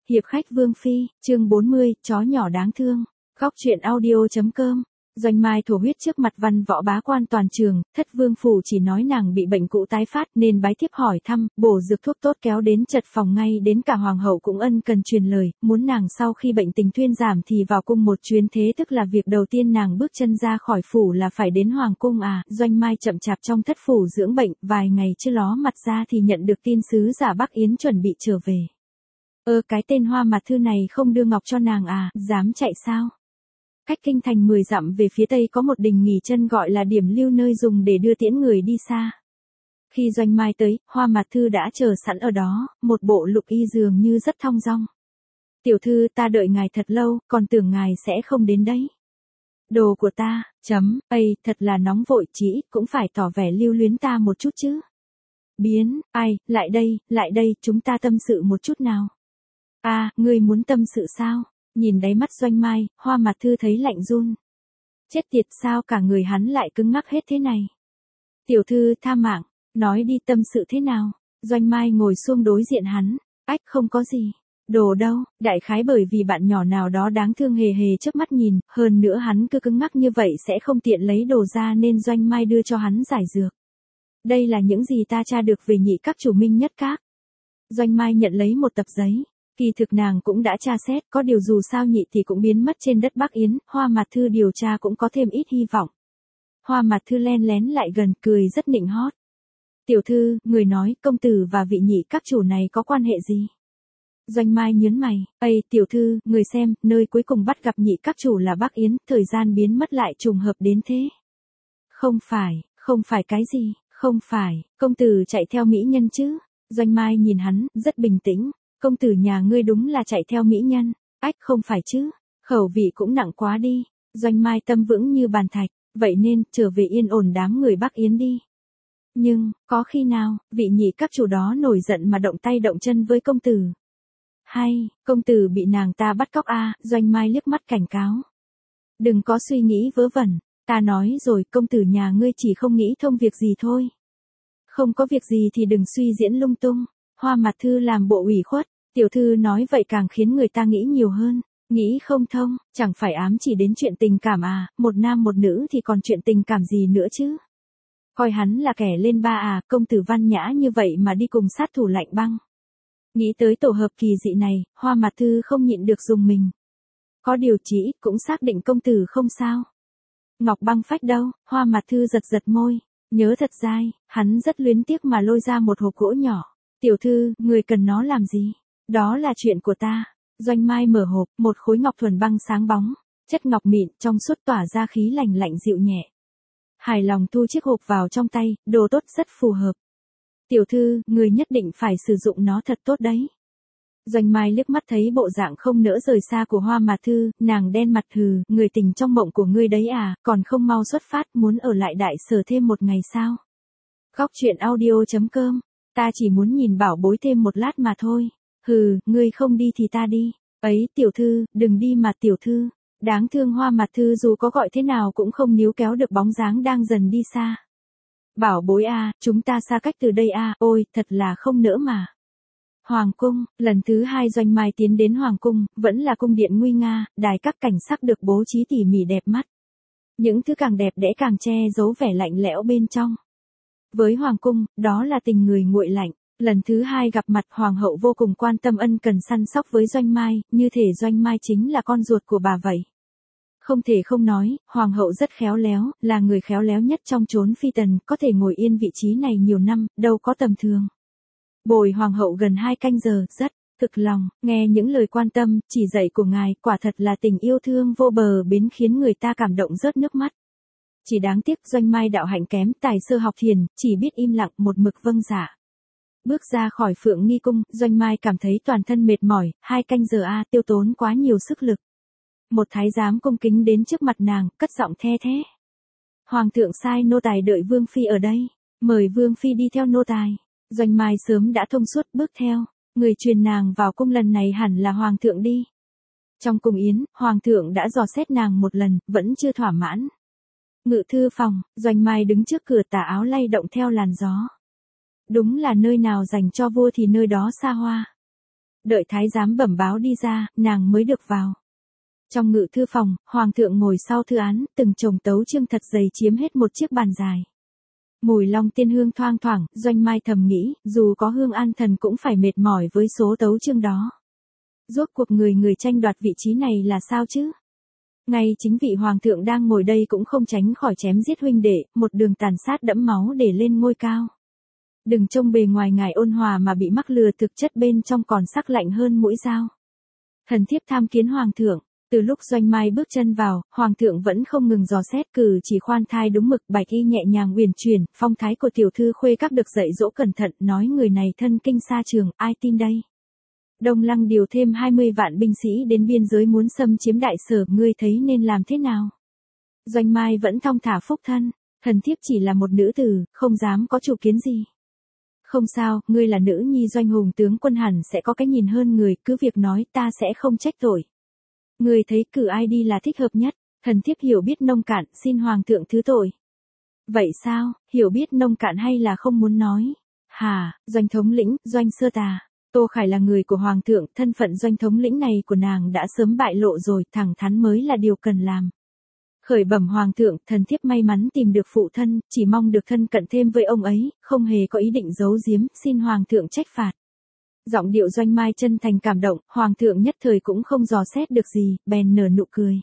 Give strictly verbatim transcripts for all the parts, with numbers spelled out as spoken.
Hiệp khách Vương Phi, chương bốn mươi, chó nhỏ đáng thương. Góc truyện audio.com. Doanh Mai thổ huyết trước mặt văn võ bá quan toàn trường, thất vương phủ chỉ nói nàng bị bệnh cũ tái phát nên bái thiếp hỏi thăm, bổ dược thuốc tốt kéo đến chật phòng ngay đến cả hoàng hậu cũng ân cần truyền lời, muốn nàng sau khi bệnh tình thuyên giảm thì vào cung một chuyến, thế tức là việc đầu tiên nàng bước chân ra khỏi phủ là phải đến hoàng cung à. Doanh Mai chậm chạp trong thất phủ dưỡng bệnh, vài ngày chưa ló mặt ra thì nhận được tin sứ giả Bắc Yến chuẩn bị trở về. Ơ cái tên Hoa Mạt Thư này không đưa ngọc cho nàng à, dám chạy sao? Cách kinh thành mười dặm về phía tây có một đình nghỉ chân gọi là điểm lưu, nơi dùng để đưa tiễn người đi xa. Khi Doanh Mai tới, Hoa Mạt Thư đã chờ sẵn ở đó, một bộ lục y dường như rất thong dong. Tiểu thư, ta đợi ngài thật lâu, còn tưởng ngài sẽ không đến đấy. Đồ của ta, chấm, ây, thật là nóng vội, chỉ cũng phải tỏ vẻ lưu luyến ta một chút chứ. Biến, ai, lại đây, lại đây, chúng ta tâm sự một chút nào. À, ngươi muốn tâm sự sao? Nhìn đáy mắt Doanh Mai, Hoa Mạt Thư thấy lạnh run. Chết tiệt, sao cả người hắn lại cứng ngắc hết thế này? Tiểu thư, tha mạng, nói đi, tâm sự thế nào? Doanh Mai ngồi xuống đối diện hắn. Ách, không có gì. Đồ đâu, đại khái bởi vì bạn nhỏ nào đó đáng thương hề hề trước mắt nhìn, hơn nữa hắn cứ cứng ngắc như vậy sẽ không tiện lấy đồ ra nên Doanh Mai đưa cho hắn giải dược. Đây là những gì ta tra được về nhị các chủ Minh Nhất Các. Doanh Mai nhận lấy một tập giấy. Kỳ thực nàng cũng đã tra xét, có điều dù sao nhị thì cũng biến mất trên đất Bắc Yến, Hoa Mạt Thư điều tra cũng có thêm ít hy vọng. Hoa Mạt Thư len lén lại gần, cười rất nịnh hót. Tiểu thư, người nói, công tử và vị nhị các chủ này có quan hệ gì? Doanh Mai nhớn mày, ây, tiểu thư, người xem, nơi cuối cùng bắt gặp nhị các chủ là Bắc Yến, thời gian biến mất lại trùng hợp đến thế. Không phải, không phải cái gì, không phải, công tử chạy theo mỹ nhân chứ? Doanh Mai nhìn hắn, rất bình tĩnh. Công tử nhà ngươi đúng là chạy theo mỹ nhân. Ách, không phải chứ, khẩu vị cũng nặng quá đi. Doanh Mai tâm vững như bàn thạch, vậy nên trở về yên ổn đám người Bắc Yến đi. Nhưng, có khi nào, vị nhị các chủ đó nổi giận mà động tay động chân với công tử? Hay, công tử bị nàng ta bắt cóc à? Doanh Mai liếc mắt cảnh cáo. Đừng có suy nghĩ vớ vẩn, ta nói rồi, công tử nhà ngươi chỉ không nghĩ thông việc gì thôi. Không có việc gì thì đừng suy diễn lung tung. Hoa Mạt Thư làm bộ ủy khuất, tiểu thư nói vậy càng khiến người ta nghĩ nhiều hơn, nghĩ không thông, chẳng phải ám chỉ đến chuyện tình cảm à, một nam một nữ thì còn chuyện tình cảm gì nữa chứ. Coi hắn là kẻ lên ba à, công tử văn nhã như vậy mà đi cùng sát thủ lạnh băng. Nghĩ tới tổ hợp kỳ dị này, Hoa Mạt Thư không nhịn được dùng mình. Có điều chỉ, cũng xác định công tử không sao. Ngọc băng phách đâu? Hoa Mạt Thư giật giật môi, nhớ thật dai, hắn rất luyến tiếc mà lôi ra một hộp gỗ nhỏ. Tiểu thư, người cần nó làm gì? Đó là chuyện của ta. Doanh Mai mở hộp, một khối ngọc thuần băng sáng bóng, chất ngọc mịn, trong suốt tỏa ra khí lành lạnh dịu nhẹ. Hài lòng thu chiếc hộp vào trong tay, đồ tốt rất phù hợp. Tiểu thư, người nhất định phải sử dụng nó thật tốt đấy. Doanh Mai liếc mắt thấy bộ dạng không nỡ rời xa của Hoa Mạt Thư, nàng đen mặt hừ, người tình trong mộng của ngươi đấy à, còn không mau xuất phát, muốn ở lại đại sở thêm một ngày sao? Góc truyện audio.com. Ta chỉ muốn nhìn bảo bối thêm một lát mà thôi. Hừ, ngươi không đi thì ta đi. Ấy, tiểu thư, đừng đi mà tiểu thư. Đáng thương Hoa Mạt Thư dù có gọi thế nào cũng không níu kéo được bóng dáng đang dần đi xa. Bảo bối à, chúng ta xa cách từ đây à, ôi, thật là không nỡ mà. Hoàng cung, lần thứ hai Doanh Mai tiến đến Hoàng cung, vẫn là cung điện nguy nga, đài các cảnh sắc được bố trí tỉ mỉ đẹp mắt. Những thứ càng đẹp đẽ càng che giấu vẻ lạnh lẽo bên trong. Với Hoàng cung, đó là tình người nguội lạnh. Lần thứ hai gặp mặt, Hoàng hậu vô cùng quan tâm ân cần săn sóc với Doanh Mai, như thể Doanh Mai chính là con ruột của bà vậy. Không thể không nói, Hoàng hậu rất khéo léo, là người khéo léo nhất trong chốn phi tần, có thể ngồi yên vị trí này nhiều năm, đâu có tầm thường. Bồi Hoàng hậu gần hai canh giờ, rất thực lòng, nghe những lời quan tâm, chỉ dạy của ngài, quả thật là tình yêu thương vô bờ bến khiến người ta cảm động rớt nước mắt. Chỉ đáng tiếc Doanh Mai đạo hạnh kém, tài sơ học thiền, chỉ biết im lặng một mực vâng dạ. Bước ra khỏi Phượng Nghi cung, Doanh Mai cảm thấy toàn thân mệt mỏi, hai canh giờ a, tiêu tốn quá nhiều sức lực. Một thái giám cung kính đến trước mặt nàng, cất giọng the thế. Hoàng thượng sai nô tài đợi Vương Phi ở đây, mời Vương Phi đi theo nô tài. Doanh Mai sớm đã thông suốt bước theo, người truyền nàng vào cung lần này hẳn là Hoàng thượng đi. Trong cung yến, Hoàng thượng đã dò xét nàng một lần, vẫn chưa thỏa mãn. Ngự thư phòng, Doanh Mai đứng trước cửa, tà áo lay động theo làn gió. Đúng là nơi nào dành cho vua thì nơi đó xa hoa. đợi thái giám bẩm báo đi ra, nàng mới được vào. Trong ngự thư phòng, hoàng thượng ngồi sau thư án, từng chồng tấu chương thật dày chiếm hết một chiếc bàn dài. Mùi long tiên hương thoang thoảng, Doanh Mai thầm nghĩ, dù có hương an thần cũng phải mệt mỏi với số tấu chương đó. Rốt cuộc người người tranh đoạt vị trí này là sao chứ? Ngay chính vị hoàng thượng đang ngồi đây cũng không tránh khỏi chém giết huynh đệ, một đường tàn sát đẫm máu để lên ngôi cao. Đừng trông bề ngoài ngài ôn hòa mà bị mắc lừa, thực chất bên trong còn sắc lạnh hơn mũi dao. Thần thiếp tham kiến hoàng thượng. Từ lúc Doanh Mai bước chân vào, hoàng thượng vẫn không ngừng dò xét, cử chỉ khoan thai đúng mực, bạch y nhẹ nhàng uyển chuyển, phong thái của tiểu thư khuê các được dạy dỗ cẩn thận, nói người này thân kinh xa trường, ai tin đây? Đông Lăng điều thêm hai mươi vạn binh sĩ đến biên giới muốn xâm chiếm đại sở, ngươi thấy nên làm thế nào? Doanh Mai vẫn thong thả phúc thân, thần thiếp chỉ là một nữ tử, không dám có chủ kiến gì. Không sao, ngươi là nữ nhi Doanh Hùng tướng quân hẳn sẽ có cái nhìn hơn người, cứ việc nói, ta sẽ không trách tội. Ngươi thấy cử ai đi là thích hợp nhất, thần thiếp hiểu biết nông cạn, xin hoàng thượng thứ tội. Vậy sao, hiểu biết nông cạn hay là không muốn nói? Hà, Doanh thống lĩnh, Doanh sơ tà. Tô Khải là người của hoàng thượng, thân phận Doanh thống lĩnh này của nàng đã sớm bại lộ rồi, thẳng thắn mới là điều cần làm. Khởi bẩm hoàng thượng, thần thiếp may mắn tìm được phụ thân, chỉ mong được thân cận thêm với ông ấy, không hề có ý định giấu giếm, xin hoàng thượng trách phạt. Giọng điệu Doanh Mai chân thành cảm động, hoàng thượng nhất thời cũng không dò xét được gì, bèn nở nụ cười.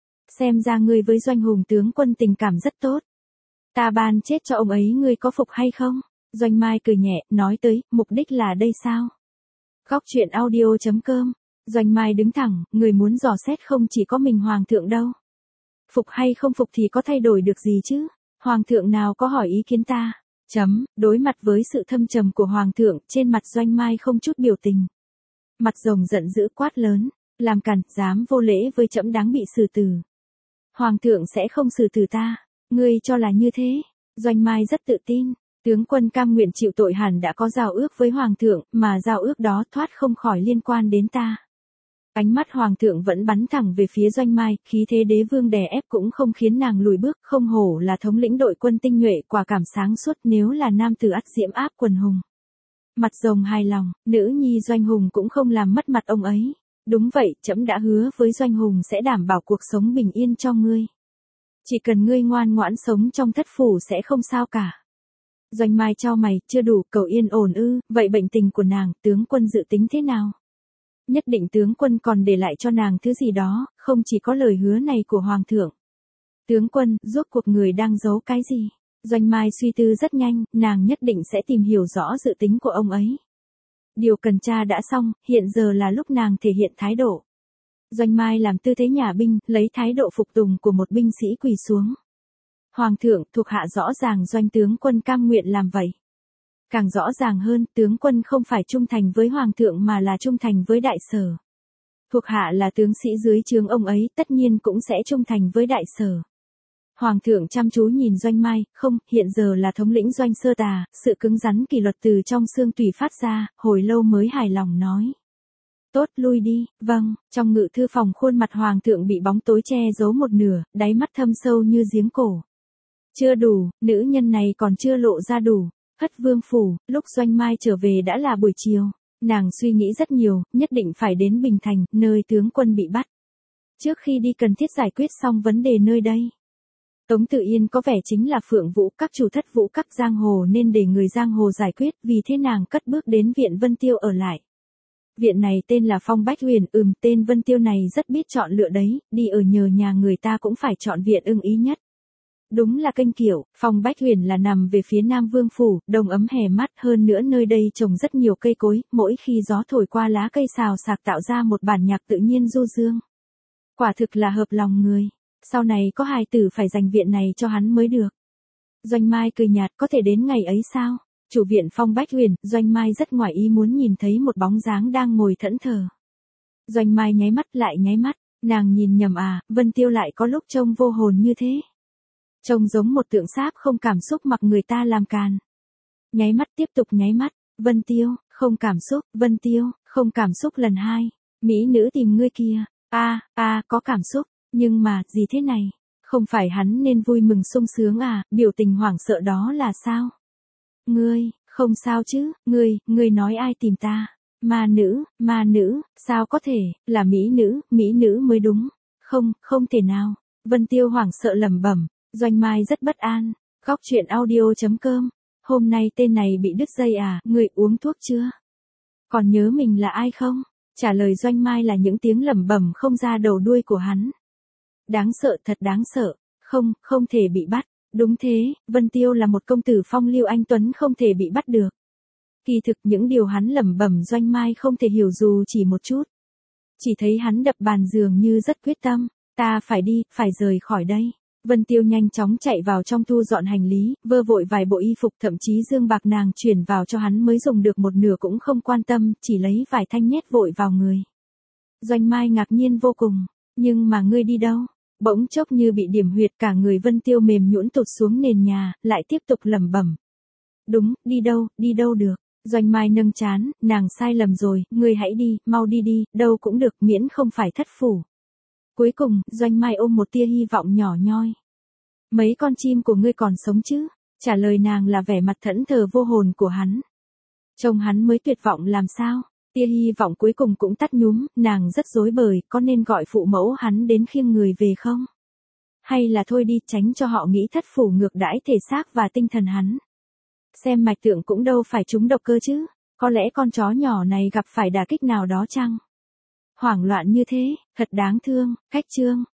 Xem ra ngươi với Doanh Hùng tướng quân tình cảm rất tốt. Ta ban chết cho ông ấy, ngươi có phục hay không? Doanh Mai cười nhẹ, nói tới, mục đích là đây sao? Góc truyện audio chấm com. Doanh Mai đứng thẳng, người muốn dò xét không chỉ có mình hoàng thượng đâu. Phục hay không phục thì có thay đổi được gì chứ? Hoàng thượng nào có hỏi ý kiến ta? Chấm, đối mặt với sự thâm trầm của hoàng thượng, trên mặt Doanh Mai không chút biểu tình. Mặt rồng giận dữ quát lớn, làm càn, dám vô lễ với trẫm đáng bị xử tử. Hoàng thượng sẽ không xử tử ta, ngươi cho là như thế? Doanh Mai rất tự tin, tướng quân cam nguyện chịu tội hẳn đã có giao ước với hoàng thượng, mà giao ước đó thoát không khỏi liên quan đến ta. Ánh mắt hoàng thượng vẫn bắn thẳng về phía Doanh Mai, khí thế đế vương đè ép cũng không khiến nàng lùi bước, không hổ là thống lĩnh đội quân tinh nhuệ, quả cảm sáng suốt, nếu là nam tử ắt diễm áp quần hùng. Mặt rồng hài lòng, nữ nhi Doanh Hùng cũng không làm mất mặt ông ấy. Đúng vậy, trẫm đã hứa với Doanh Hùng sẽ đảm bảo cuộc sống bình yên cho ngươi. Chỉ cần ngươi ngoan ngoãn sống trong thất phủ sẽ không sao cả. Doanh Mai chau mày, chưa đủ, cầu yên ổn ư? Vậy bệnh tình của nàng, tướng quân dự tính thế nào? Nhất định tướng quân còn để lại cho nàng thứ gì đó, không chỉ có lời hứa này của hoàng thượng. Tướng quân, rốt cuộc người đang giấu cái gì? Doanh Mai suy tư rất nhanh, nàng nhất định sẽ tìm hiểu rõ dự tính của ông ấy. Điều cần tra đã xong, hiện giờ là lúc nàng thể hiện thái độ. Doanh Mai làm tư thế nhà binh, lấy thái độ phục tùng của một binh sĩ quỳ xuống. Hoàng thượng, thuộc hạ rõ ràng Doanh tướng quân cam nguyện làm vậy. Càng rõ ràng hơn, tướng quân không phải trung thành với hoàng thượng mà là trung thành với đại sở. Thuộc hạ là tướng sĩ dưới trướng ông ấy, tất nhiên cũng sẽ trung thành với đại sở. Hoàng thượng chăm chú nhìn Doanh Mai, không, hiện giờ là thống lĩnh Doanh sơ tà, sự cứng rắn kỷ luật từ trong xương tủy phát ra, hồi lâu mới hài lòng nói. Tốt, lui đi, vâng, trong ngự thư phòng khuôn mặt hoàng thượng bị bóng tối che giấu một nửa, đáy mắt thâm sâu như giếng cổ. Chưa đủ, nữ nhân này còn chưa lộ ra đủ. Hất vương phủ, lúc Doanh Mai trở về đã là buổi chiều. Nàng suy nghĩ rất nhiều, nhất định phải đến Bình Thành, nơi tướng quân bị bắt. Trước khi đi cần thiết giải quyết xong vấn đề nơi đây. Tống Tự Yên có vẻ chính là phượng vũ, các chủ thất vũ các giang hồ nên để người giang hồ giải quyết, vì thế nàng cất bước đến viện Vân Tiêu ở lại. Viện này tên là Phong Bách Huyền, ừm, tên Vân Tiêu này rất biết chọn lựa đấy, đi ở nhờ nhà người ta cũng phải chọn viện ưng ý nhất. Đúng là kênh kiểu, Phong Bách Huyền là nằm về phía Nam Vương Phủ, đông ấm hè mát, hơn nữa nơi đây trồng rất nhiều cây cối, mỗi khi gió thổi qua lá cây xào xạc tạo ra một bản nhạc tự nhiên du dương. Quả thực là hợp lòng người, sau này có hài tử phải dành viện này cho hắn mới được. Doanh Mai cười nhạt, có thể đến ngày ấy sao? Chủ viện Phong Bách Huyền, Doanh Mai rất ngoài ý muốn nhìn thấy một bóng dáng đang ngồi thẫn thờ. Doanh Mai nháy mắt lại nháy mắt, nàng nhìn nhầm à, Vân Tiêu lại có lúc trông vô hồn như thế. Trông giống một tượng sáp không cảm xúc mặc người ta làm càn. Nháy mắt tiếp tục nháy mắt, Vân Tiêu, không cảm xúc, Vân Tiêu, không cảm xúc lần hai. Mỹ nữ tìm ngươi kia, a a có cảm xúc, nhưng mà, gì thế này? Không phải hắn nên vui mừng sung sướng à, biểu tình hoảng sợ đó là sao? Ngươi, không sao chứ, ngươi, ngươi nói ai tìm ta? Ma nữ, ma nữ, sao có thể, là mỹ nữ, mỹ nữ mới đúng. Không, không thể nào. Vân Tiêu hoảng sợ lẩm bẩm, Doanh Mai rất bất an. Góc truyện audio.com. Hôm nay tên này bị đứt dây à, người uống thuốc chưa? Còn nhớ mình là ai không? Trả lời Doanh Mai là những tiếng lẩm bẩm không ra đầu đuôi của hắn. Đáng sợ, thật đáng sợ. Không, không thể bị bắt. Đúng thế, Vân Tiêu là một công tử phong lưu anh tuấn không thể bị bắt được. Kỳ thực những điều hắn lẩm bẩm Doanh Mai không thể hiểu dù chỉ một chút. Chỉ thấy hắn đập bàn giường như rất quyết tâm. Ta phải đi, phải rời khỏi đây. Vân Tiêu nhanh chóng chạy vào trong thu dọn hành lý, vơ vội vài bộ y phục, thậm chí dương bạc nàng chuyển vào cho hắn mới dùng được một nửa cũng không quan tâm, chỉ lấy vài thanh nhét vội vào người. Doanh Mai ngạc nhiên vô cùng, nhưng mà ngươi đi đâu? Bỗng chốc như bị điểm huyệt, cả người Vân Tiêu mềm nhũn tụt xuống nền nhà, lại tiếp tục lẩm bẩm. Đúng, đi đâu, đi đâu được? Doanh Mai nâng trán, nàng sai lầm rồi, ngươi hãy đi, mau đi đi, đâu cũng được, miễn không phải thất phủ. Cuối cùng, Doanh Mai ôm một tia hy vọng nhỏ nhoi. Mấy con chim của ngươi còn sống chứ? Trả lời nàng là vẻ mặt thẫn thờ vô hồn của hắn. Trông hắn mới tuyệt vọng làm sao? Tia hy vọng cuối cùng cũng tắt nhúm, nàng rất rối bời, có nên gọi phụ mẫu hắn đến khiêng người về không? Hay là thôi đi, tránh cho họ nghĩ thất phủ ngược đãi thể xác và tinh thần hắn. Xem mạch tượng cũng đâu phải trúng độc cơ chứ, có lẽ con chó nhỏ này gặp phải đả kích nào đó chăng? Hoảng loạn như thế, thật đáng thương. Khách chương.